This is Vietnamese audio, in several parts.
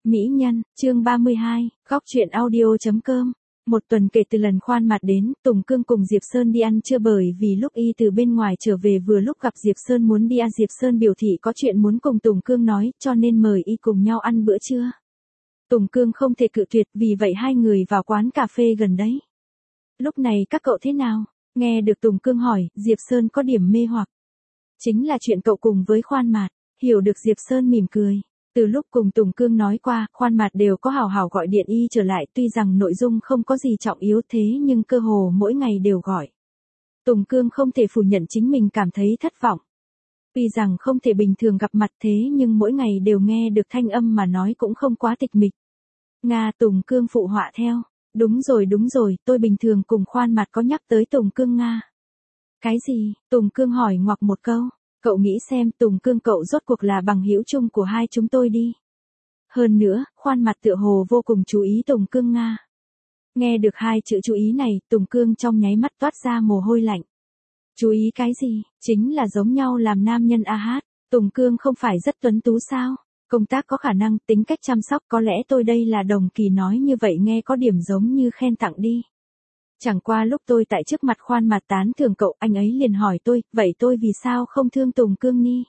Mỹ nhân, chương 32, góc truyện audio.com. Một tuần kể từ lần Khoan Mạt đến, Tùng Cương cùng Diệp Sơn đi ăn trưa bởi vì lúc y từ bên ngoài trở về vừa lúc gặp Diệp Sơn muốn đi ăn. Diệp Sơn biểu thị có chuyện muốn cùng Tùng Cương nói, cho nên mời y cùng nhau ăn bữa trưa. Tùng Cương không thể cự tuyệt, vì vậy hai người vào quán cà phê gần đấy. Lúc này các cậu thế nào? Nghe được Tùng Cương hỏi, Diệp Sơn có điểm mê hoặc. Chính là chuyện cậu cùng với Khoan Mạt. Hiểu được, Diệp Sơn mỉm cười. Từ lúc cùng Tùng Cương nói qua, Khoan Mạt đều có hào hào gọi điện y trở lại, tuy rằng nội dung không có gì trọng yếu thế nhưng cơ hồ mỗi ngày đều gọi. Tùng Cương không thể phủ nhận chính mình cảm thấy thất vọng. Tuy rằng không thể bình thường gặp mặt thế nhưng mỗi ngày đều nghe được thanh âm mà nói cũng không quá tịch mịch. Nga, Tùng Cương phụ họa theo. Đúng rồi, tôi bình thường cùng Khoan Mạt có nhắc tới Tùng Cương Nga. Cái gì? Tùng Cương hỏi ngoặc một câu. Cậu nghĩ xem, Tùng Cương cậu rốt cuộc là bằng hữu chung của hai chúng tôi đi. Hơn nữa, Khoan Mạt tựa hồ vô cùng chú ý Tùng Cương Nga. Nghe được hai chữ chú ý này, Tùng Cương trong nháy mắt toát ra mồ hôi lạnh. Chú ý cái gì? Chính là giống nhau làm nam nhân a hát. Tùng Cương không phải rất tuấn tú sao? Công tác có khả năng, tính cách chăm sóc, có lẽ tôi đây là đồng kỳ nói như vậy nghe có điểm giống như khen tặng đi. Chẳng qua lúc tôi tại trước mặt Khoan Mạt tán thưởng cậu, anh ấy liền hỏi tôi, vậy tôi vì sao không thương Tùng Cương ni?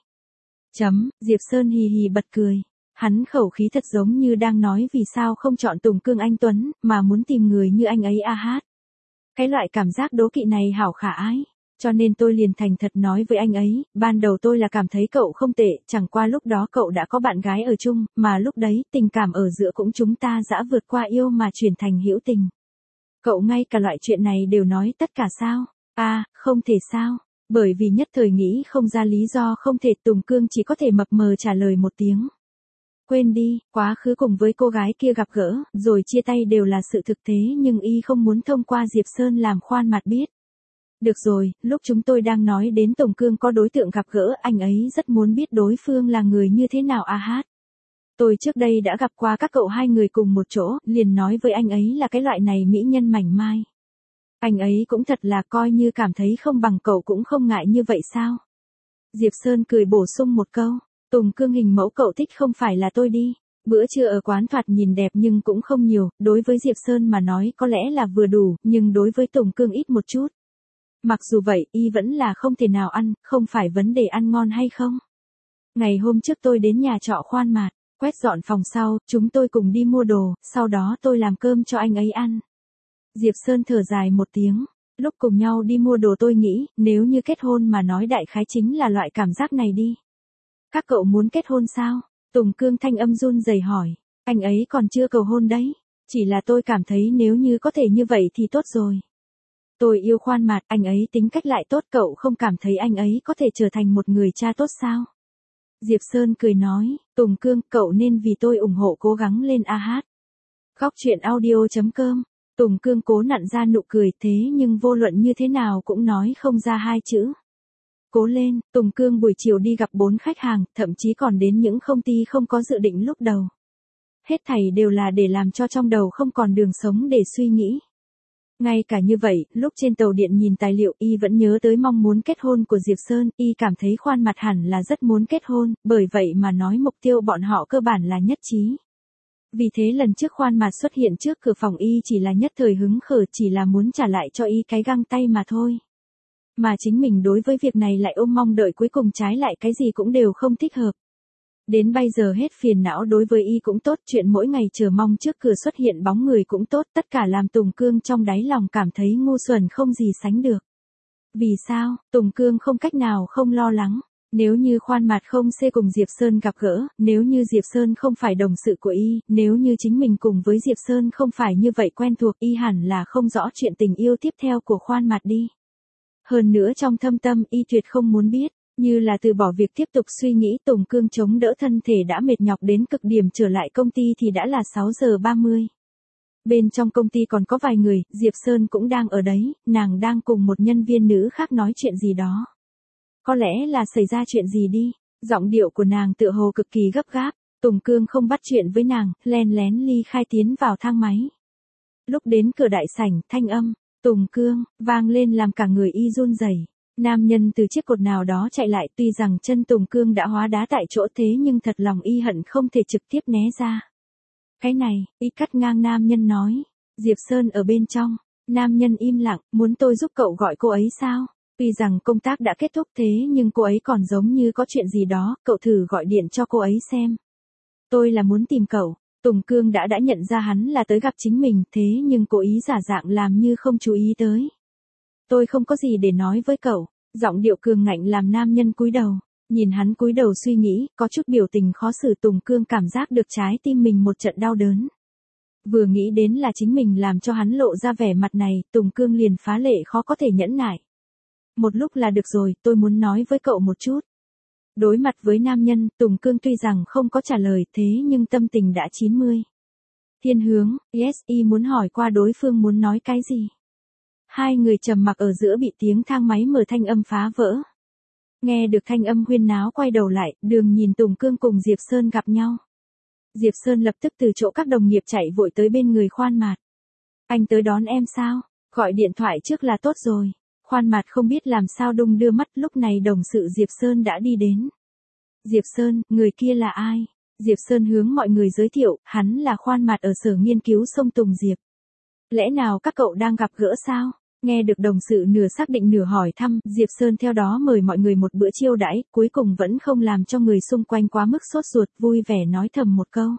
Diệp Sơn hì hì bật cười. Hắn khẩu khí thật giống như đang nói vì sao không chọn Tùng Cương anh Tuấn, mà muốn tìm người như anh ấy a hát. Cái loại cảm giác đố kỵ này hảo khả ái. Cho nên tôi liền thành thật nói với anh ấy, ban đầu tôi là cảm thấy cậu không tệ, chẳng qua lúc đó cậu đã có bạn gái ở chung, mà lúc đấy tình cảm ở giữa cũng chúng ta đã vượt qua yêu mà chuyển thành hữu tình. Cậu ngay cả loại chuyện này đều nói tất cả sao? Không thể sao? Bởi vì nhất thời nghĩ không ra lý do không thể, Tùng Cương chỉ có thể mập mờ trả lời một tiếng. Quên đi, quá khứ cùng với cô gái kia gặp gỡ, rồi chia tay đều là sự thực tế nhưng y không muốn thông qua Diệp Sơn làm Khoan Mạt biết. Được rồi, lúc chúng tôi đang nói đến Tùng Cương có đối tượng gặp gỡ, anh ấy rất muốn biết đối phương là người như thế nào a hát. Tôi trước đây đã gặp qua các cậu hai người cùng một chỗ, liền nói với anh ấy là cái loại này mỹ nhân mảnh mai. Anh ấy cũng thật là coi như cảm thấy không bằng cậu cũng không ngại như vậy sao? Diệp Sơn cười bổ sung một câu, Tùng Cương hình mẫu cậu thích không phải là tôi đi. Bữa trưa ở quán thoạt nhìn đẹp nhưng cũng không nhiều, đối với Diệp Sơn mà nói có lẽ là vừa đủ, nhưng đối với Tùng Cương ít một chút. Mặc dù vậy, y vẫn là không thể nào ăn, không phải vấn đề ăn ngon hay không. Ngày hôm trước tôi đến nhà trọ Khoan Mạt, quét dọn phòng sau, chúng tôi cùng đi mua đồ, sau đó tôi làm cơm cho anh ấy ăn. Diệp Sơn thở dài một tiếng, lúc cùng nhau đi mua đồ tôi nghĩ, nếu như kết hôn mà nói đại khái chính là loại cảm giác này đi. Các cậu muốn kết hôn sao? Tùng Cương thanh âm run rẩy hỏi, anh ấy còn chưa cầu hôn đấy, chỉ là tôi cảm thấy nếu như có thể như vậy thì tốt rồi. Tôi yêu Khoan Mạt, anh ấy tính cách lại tốt, cậu không cảm thấy anh ấy có thể trở thành một người cha tốt sao? Diệp Sơn cười nói, Tùng Cương, cậu nên vì tôi ủng hộ cố gắng lên a hát. Góc truyện audio.com. Tùng Cương cố nặn ra nụ cười thế nhưng vô luận như thế nào cũng nói không ra hai chữ. Cố lên, Tùng Cương buổi chiều đi gặp 4 khách hàng, thậm chí còn đến những công ty không có dự định lúc đầu. Hết thảy đều là để làm cho trong đầu không còn đường sống để suy nghĩ. Ngay cả như vậy, lúc trên tàu điện nhìn tài liệu y vẫn nhớ tới mong muốn kết hôn của Diệp Sơn, y cảm thấy Khoan Mạt hẳn là rất muốn kết hôn, bởi vậy mà nói mục tiêu bọn họ cơ bản là nhất trí. Vì thế lần trước Khoan Mạt xuất hiện trước cửa phòng y chỉ là nhất thời hứng khởi, chỉ là muốn trả lại cho y cái găng tay mà thôi. Mà chính mình đối với việc này lại ôm mong đợi, cuối cùng trái lại cái gì cũng đều không thích hợp. Đến bây giờ hết phiền não đối với y cũng tốt, chuyện mỗi ngày chờ mong trước cửa xuất hiện bóng người cũng tốt, tất cả làm Tùng Cương trong đáy lòng cảm thấy ngu xuẩn không gì sánh được. Vì sao? Tùng Cương không cách nào không lo lắng. Nếu như Khoan Mạt không xê cùng Diệp Sơn gặp gỡ, nếu như Diệp Sơn không phải đồng sự của y, nếu như chính mình cùng với Diệp Sơn không phải như vậy quen thuộc, y hẳn là không rõ chuyện tình yêu tiếp theo của Khoan Mạt đi. Hơn nữa trong thâm tâm y tuyệt không muốn biết. Như là từ bỏ việc tiếp tục suy nghĩ, Tùng Cương chống đỡ thân thể đã mệt nhọc đến cực điểm trở lại công ty thì đã là 6 giờ 30. Bên trong công ty còn có vài người, Diệp Sơn cũng đang ở đấy, nàng đang cùng một nhân viên nữ khác nói chuyện gì đó. Có lẽ là xảy ra chuyện gì đi, giọng điệu của nàng tựa hồ cực kỳ gấp gáp, Tùng Cương không bắt chuyện với nàng, len lén ly khai tiến vào thang máy. Lúc đến cửa đại sảnh, thanh âm, Tùng Cương, vang lên làm cả người y run rẩy. Nam nhân từ chiếc cột nào đó chạy lại, tuy rằng chân Tùng Cương đã hóa đá tại chỗ thế nhưng thật lòng y hận không thể trực tiếp né ra. Cái này, y cắt ngang nam nhân nói. Diệp Sơn ở bên trong. Nam nhân im lặng, muốn tôi giúp cậu gọi cô ấy sao? Tuy rằng công tác đã kết thúc thế nhưng cô ấy còn giống như có chuyện gì đó, cậu thử gọi điện cho cô ấy xem. Tôi là muốn tìm cậu. Tùng Cương đã nhận ra hắn là tới gặp chính mình, thế nhưng cố ý giả dạng làm như không chú ý tới. Tôi không có gì để nói với cậu. Giọng điệu cường ngạnh làm nam nhân cúi đầu. Nhìn hắn cúi đầu suy nghĩ, có chút biểu tình khó xử. Tùng Cương cảm giác được trái tim mình một trận đau đớn. Vừa nghĩ đến là chính mình làm cho hắn lộ ra vẻ mặt này, Tùng Cương liền phá lệ khó có thể nhẫn nại. Một lúc là được rồi, tôi muốn nói với cậu một chút. Đối mặt với nam nhân, Tùng Cương tuy rằng không có trả lời thế nhưng tâm tình đã 90. Thiên hướng, yes, y muốn hỏi qua đối phương muốn nói cái gì. Hai người trầm mặc ở giữa bị tiếng thang máy mở thanh âm phá vỡ. Nghe được thanh âm huyên náo quay đầu lại, Đường nhìn Tùng Cương cùng Diệp Sơn gặp nhau. Diệp Sơn lập tức từ chỗ các đồng nghiệp chạy vội tới bên người Khoan Mạt. Anh tới đón em sao? Gọi điện thoại trước là tốt rồi. Khoan Mạt không biết làm sao đung đưa mắt, lúc này đồng sự Diệp Sơn đã đi đến. Diệp Sơn, người kia là ai? Diệp Sơn hướng mọi người giới thiệu, hắn là Khoan Mạt ở sở nghiên cứu sông Tùng Diệp. Lẽ nào các cậu đang gặp gỡ sao? Nghe được đồng sự nửa xác định nửa hỏi thăm, Diệp Sơn theo đó mời mọi người một bữa chiêu đãi, cuối cùng vẫn không làm cho người xung quanh quá mức sốt ruột, vui vẻ nói thầm một câu.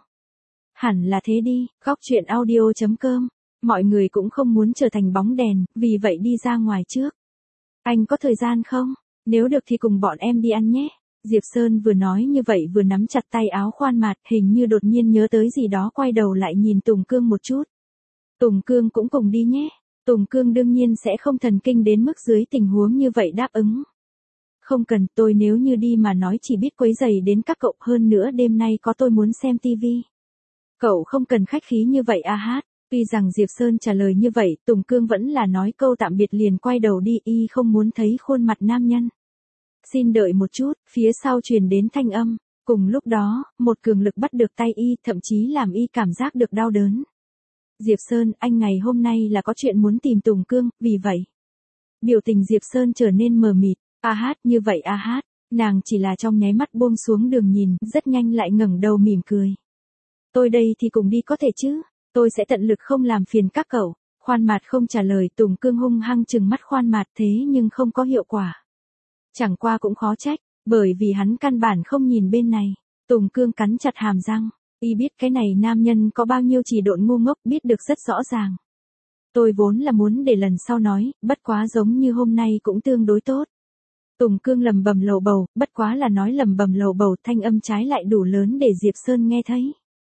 Hẳn là thế đi, góc chuyện audio.com. Mọi người cũng không muốn trở thành bóng đèn, vì vậy đi ra ngoài trước. Anh có thời gian không? Nếu được thì cùng bọn em đi ăn nhé. Diệp Sơn vừa nói như vậy vừa nắm chặt tay áo Khoan Mạt, hình như đột nhiên nhớ tới gì đó quay đầu lại nhìn Tùng Cương một chút. Tùng Cương cũng cùng đi nhé. Tùng Cương đương nhiên sẽ không thần kinh đến mức dưới tình huống như vậy đáp ứng. Không cần, tôi nếu như đi mà nói chỉ biết quấy rầy đến các cậu, hơn nữa đêm nay có tôi muốn xem tivi. Cậu không cần khách khí như vậy a hát. Tuy rằng Diệp Sơn trả lời như vậy, Tùng Cương vẫn là nói câu tạm biệt liền quay đầu đi, y không muốn thấy khuôn mặt nam nhân. Xin đợi một chút, phía sau truyền đến thanh âm. Cùng lúc đó, một cường lực bắt được tay y, thậm chí làm y cảm giác được đau đớn. Diệp Sơn, anh ngày hôm nay là có chuyện muốn tìm Tùng Cương, vì vậy. Biểu tình Diệp Sơn trở nên mờ mịt. A hát, như vậy a hát. Nàng chỉ là trong nháy mắt buông xuống Đường nhìn, rất nhanh lại ngẩng đầu mỉm cười. Tôi đây thì cùng đi có thể chứ? Tôi sẽ tận lực không làm phiền các cậu. Khoan Mạt không trả lời, Tùng Cương hung hăng trừng mắt Khoan Mạt thế nhưng không có hiệu quả. Chẳng qua cũng khó trách, bởi vì hắn căn bản không nhìn bên này. Tùng Cương cắn chặt hàm răng. Y biết cái này nam nhân có bao nhiêu chỉ độn ngu ngốc, biết được rất rõ ràng. Tôi vốn là muốn để lần sau nói, bất quá giống như hôm nay cũng tương đối tốt. Tùng Cương lầm bầm lầu bầu, bất quá là nói lầm bầm lầu bầu, thanh âm trái lại đủ lớn để Diệp Sơn nghe thấy.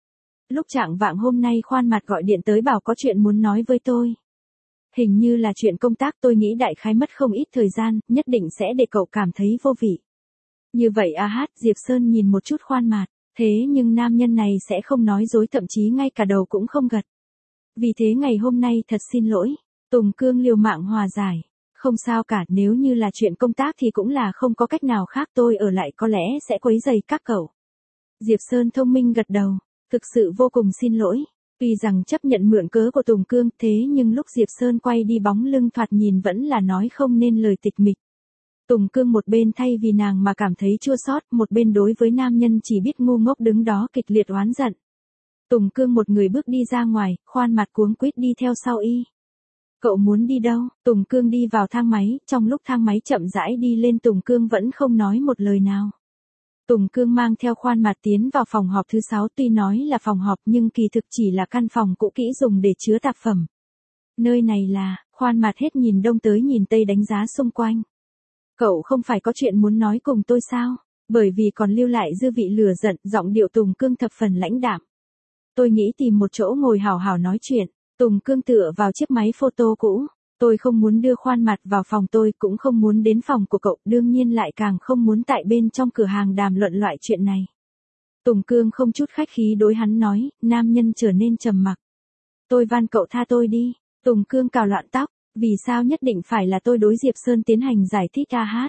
Lúc trạng vạng hôm nay Khoan Mạt gọi điện tới bảo có chuyện muốn nói với tôi. Hình như là chuyện công tác, tôi nghĩ đại khái mất không ít thời gian, nhất định sẽ để cậu cảm thấy vô vị. Như vậy a hát, Diệp Sơn nhìn một chút Khoan Mạt. Thế nhưng nam nhân này sẽ không nói dối, thậm chí ngay cả đầu cũng không gật. Vì thế ngày hôm nay thật xin lỗi. Tùng Cương liều mạng hòa giải. Không sao cả, nếu như là chuyện công tác thì cũng là không có cách nào khác, tôi ở lại có lẽ sẽ quấy rầy các cậu. Diệp Sơn thông minh gật đầu. Thực sự vô cùng xin lỗi. Tuy rằng chấp nhận mượn cớ của Tùng Cương thế nhưng lúc Diệp Sơn quay đi bóng lưng thoạt nhìn vẫn là nói không nên lời tịch mịch. Tùng Cương một bên thay vì nàng mà cảm thấy chua xót, một bên đối với nam nhân chỉ biết ngu ngốc đứng đó kịch liệt oán giận. Tùng Cương một người bước đi ra ngoài, Khoan Mạt cuống quýt đi theo sau y. Cậu muốn đi đâu? Tùng Cương đi vào thang máy, trong lúc thang máy chậm rãi đi lên Tùng Cương vẫn không nói một lời nào. Tùng Cương mang theo Khoan Mạt tiến vào phòng họp thứ 6, tuy nói là phòng họp nhưng kỳ thực chỉ là căn phòng cũ kỹ dùng để chứa tạp phẩm. Nơi này là, Khoan Mạt hết nhìn đông tới nhìn tây đánh giá xung quanh. Cậu không phải có chuyện muốn nói cùng tôi sao? Bởi vì còn lưu lại dư vị lửa giận, giọng điệu Tùng Cương thập phần lãnh đạm. Tôi nghĩ tìm một chỗ ngồi hào hào nói chuyện. Tùng Cương tựa vào chiếc máy photo cũ. Tôi không muốn đưa Khoan Mạt vào phòng tôi, cũng không muốn đến phòng của cậu, đương nhiên lại càng không muốn tại bên trong cửa hàng đàm luận loại chuyện này. Tùng Cương không chút khách khí đối hắn nói, nam nhân trở nên trầm mặc. Tôi van cậu tha tôi đi. Tùng Cương cào loạn tóc. Vì sao nhất định phải là tôi đối Diệp Sơn tiến hành giải thích a hát?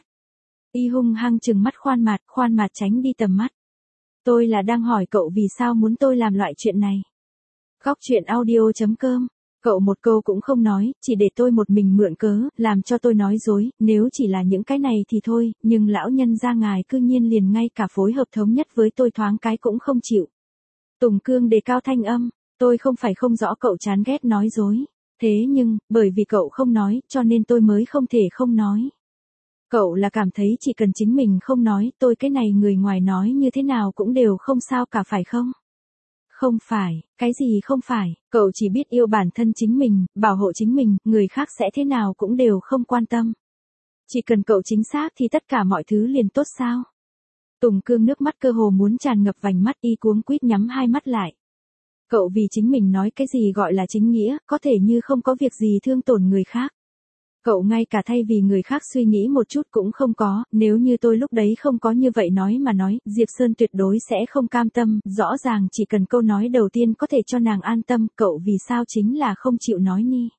Y hung hăng trừng mắt Khoan Mạt tránh đi tầm mắt. Tôi là đang hỏi cậu vì sao muốn tôi làm loại chuyện này. Góc chuyện audio.com. Cậu một câu cũng không nói, chỉ để tôi một mình mượn cớ, làm cho tôi nói dối, nếu chỉ là những cái này thì thôi, nhưng lão nhân gia ngài cư nhiên liền ngay cả phối hợp thống nhất với tôi thoáng cái cũng không chịu. Tùng Cương đề cao thanh âm, Tôi không phải không rõ cậu chán ghét nói dối. Thế nhưng, bởi vì cậu không nói, cho nên tôi mới không thể không nói. Cậu là cảm thấy chỉ cần chính mình không nói, tôi cái này người ngoài nói như thế nào cũng đều không sao cả phải không? Không phải, cái gì không phải, cậu chỉ biết yêu bản thân chính mình, bảo hộ chính mình, người khác sẽ thế nào cũng đều không quan tâm. Chỉ cần cậu chính xác thì tất cả mọi thứ liền tốt sao? Tùng Cương nước mắt cơ hồ muốn tràn ngập vành mắt, y cuống quýt nhắm hai mắt lại. Cậu vì chính mình nói cái gì gọi là chính nghĩa, có thể như không có việc gì thương tổn người khác. Cậu ngay cả thay vì người khác suy nghĩ một chút cũng không có, nếu như tôi lúc đấy không có như vậy nói mà nói, Diệp Sơn tuyệt đối sẽ không cam tâm, rõ ràng chỉ cần câu nói đầu tiên có thể cho nàng an tâm, cậu vì sao chính là không chịu nói ni.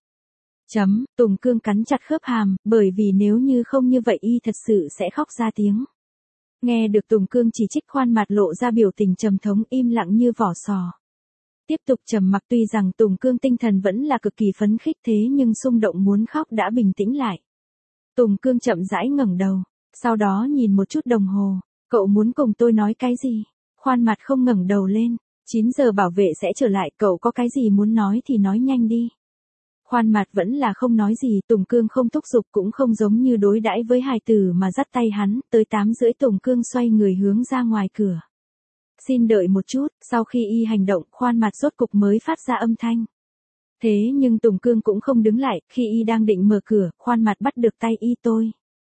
Tùng Cương cắn chặt khớp hàm, bởi vì nếu như không như vậy y thật sự sẽ khóc ra tiếng. Nghe được Tùng Cương chỉ trích, Khoan Mạt lộ ra biểu tình trầm thống im lặng như vỏ sò. Tiếp tục trầm mặc, tuy rằng Tùng Cương tinh thần vẫn là cực kỳ phấn khích thế nhưng xung động muốn khóc đã bình tĩnh lại. Tùng Cương chậm rãi ngẩng đầu, sau đó nhìn một chút đồng hồ, cậu muốn cùng tôi nói cái gì? Khoan Mạt không ngẩng đầu lên, 9 giờ bảo vệ sẽ trở lại, cậu có cái gì muốn nói thì nói nhanh đi. Khoan Mạt vẫn là không nói gì, Tùng Cương không thúc giục cũng không giống như đối đãi với hài tử mà dắt tay hắn, tới 8:30 Tùng Cương xoay người hướng ra ngoài cửa. Xin đợi một chút, sau khi y hành động, Khoan Mạt rốt cục mới phát ra âm thanh. Thế nhưng Tùng Cương cũng không đứng lại, khi y đang định mở cửa, Khoan Mạt bắt được tay y. Tôi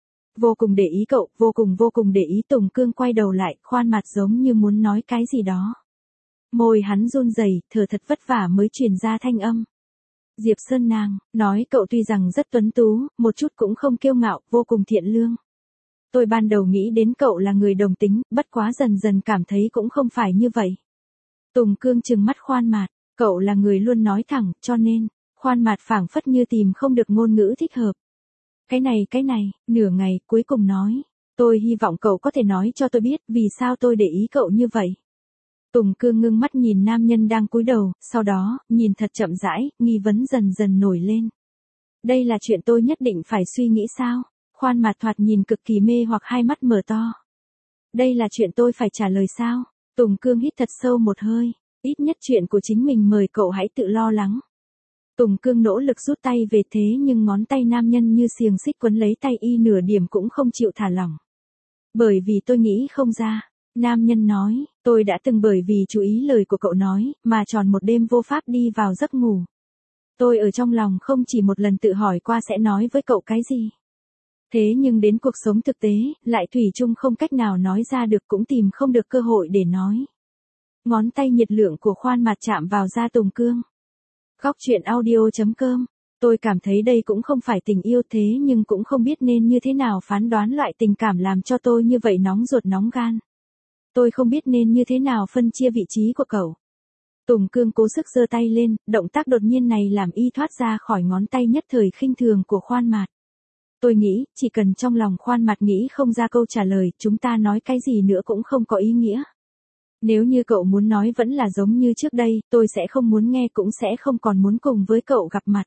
vô cùng để ý cậu, vô cùng để ý. Tùng Cương quay đầu lại, Khoan Mạt giống như muốn nói cái gì đó. Môi hắn run rẩy, thở thật vất vả mới truyền ra thanh âm. Diệp Sơn nàng, nói cậu tuy rằng rất tuấn tú, một chút cũng không kiêu ngạo, vô cùng thiện lương. Tôi ban đầu nghĩ đến cậu là người đồng tính, bất quá dần dần cảm thấy cũng không phải như vậy. Tùng Cương trừng mắt Khoan Mạt, cậu là người luôn nói thẳng, cho nên, Khoan Mạt phảng phất như tìm không được ngôn ngữ thích hợp. Cái này, nửa ngày, cuối cùng nói, tôi hy vọng cậu có thể nói cho tôi biết vì sao tôi để ý cậu như vậy. Tùng Cương ngưng mắt nhìn nam nhân đang cúi đầu, sau đó, nhìn thật chậm rãi, nghi vấn dần dần nổi lên. Đây là chuyện tôi nhất định phải suy nghĩ sao? Khoan Mạt thoạt nhìn cực kỳ mê hoặc, hai mắt mở to. Đây là chuyện tôi phải trả lời sao? Tùng Cương hít thật sâu một hơi, ít nhất chuyện của chính mình mời cậu hãy tự lo lắng. Tùng Cương nỗ lực rút tay về thế nhưng ngón tay nam nhân như xiềng xích quấn lấy tay y, nửa điểm cũng không chịu thả lỏng. Bởi vì tôi nghĩ không ra. Nam nhân nói, tôi đã từng bởi vì chú ý lời của cậu nói, mà tròn một đêm vô pháp đi vào giấc ngủ. Tôi ở trong lòng không chỉ một lần tự hỏi qua sẽ nói với cậu cái gì. Thế nhưng đến cuộc sống thực tế, lại thủy chung không cách nào nói ra được, cũng tìm không được cơ hội để nói. Ngón tay nhiệt lượng của Khoan Mạt chạm vào da Tùng Cương. Góc truyện audio.com. Tôi cảm thấy đây cũng không phải tình yêu, thế nhưng cũng không biết nên như thế nào phán đoán loại tình cảm làm cho tôi như vậy nóng ruột nóng gan. Tôi không biết nên như thế nào phân chia vị trí của cậu. Tùng Cương cố sức giơ tay lên, động tác đột nhiên này làm y thoát ra khỏi ngón tay nhất thời khinh thường của Khoan Mạt. Tôi nghĩ, chỉ cần trong lòng Khoan Mạt nghĩ không ra câu trả lời, chúng ta nói cái gì nữa cũng không có ý nghĩa. Nếu như cậu muốn nói vẫn là giống như trước đây, tôi sẽ không muốn nghe, cũng sẽ không còn muốn cùng với cậu gặp mặt.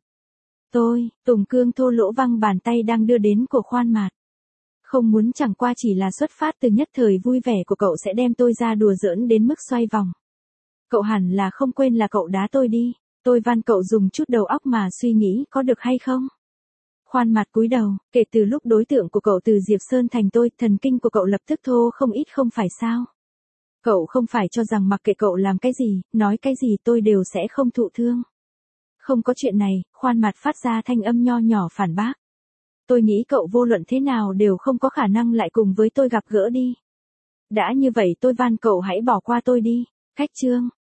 Tùng Cương thô lỗ văng bàn tay đang đưa đến của Khoan Mạt. Không muốn chẳng qua chỉ là xuất phát từ nhất thời vui vẻ của cậu sẽ đem tôi ra đùa giỡn đến mức xoay vòng. Cậu hẳn là không quên là cậu đá tôi đi, tôi van cậu dùng chút đầu óc mà suy nghĩ có được hay không? Khoan Mạt cúi đầu, kể từ lúc đối tượng của cậu từ Diệp Sơn thành tôi, thần kinh của cậu lập tức thô không ít không phải sao? Cậu không phải cho rằng mặc kệ cậu làm cái gì, nói cái gì tôi đều sẽ không thụ thương. Không có chuyện này, Khoan Mạt phát ra thanh âm nho nhỏ phản bác. Tôi nghĩ cậu vô luận thế nào đều không có khả năng lại cùng với tôi gặp gỡ đi. Đã như vậy tôi van cậu hãy bỏ qua tôi đi. Khách chương.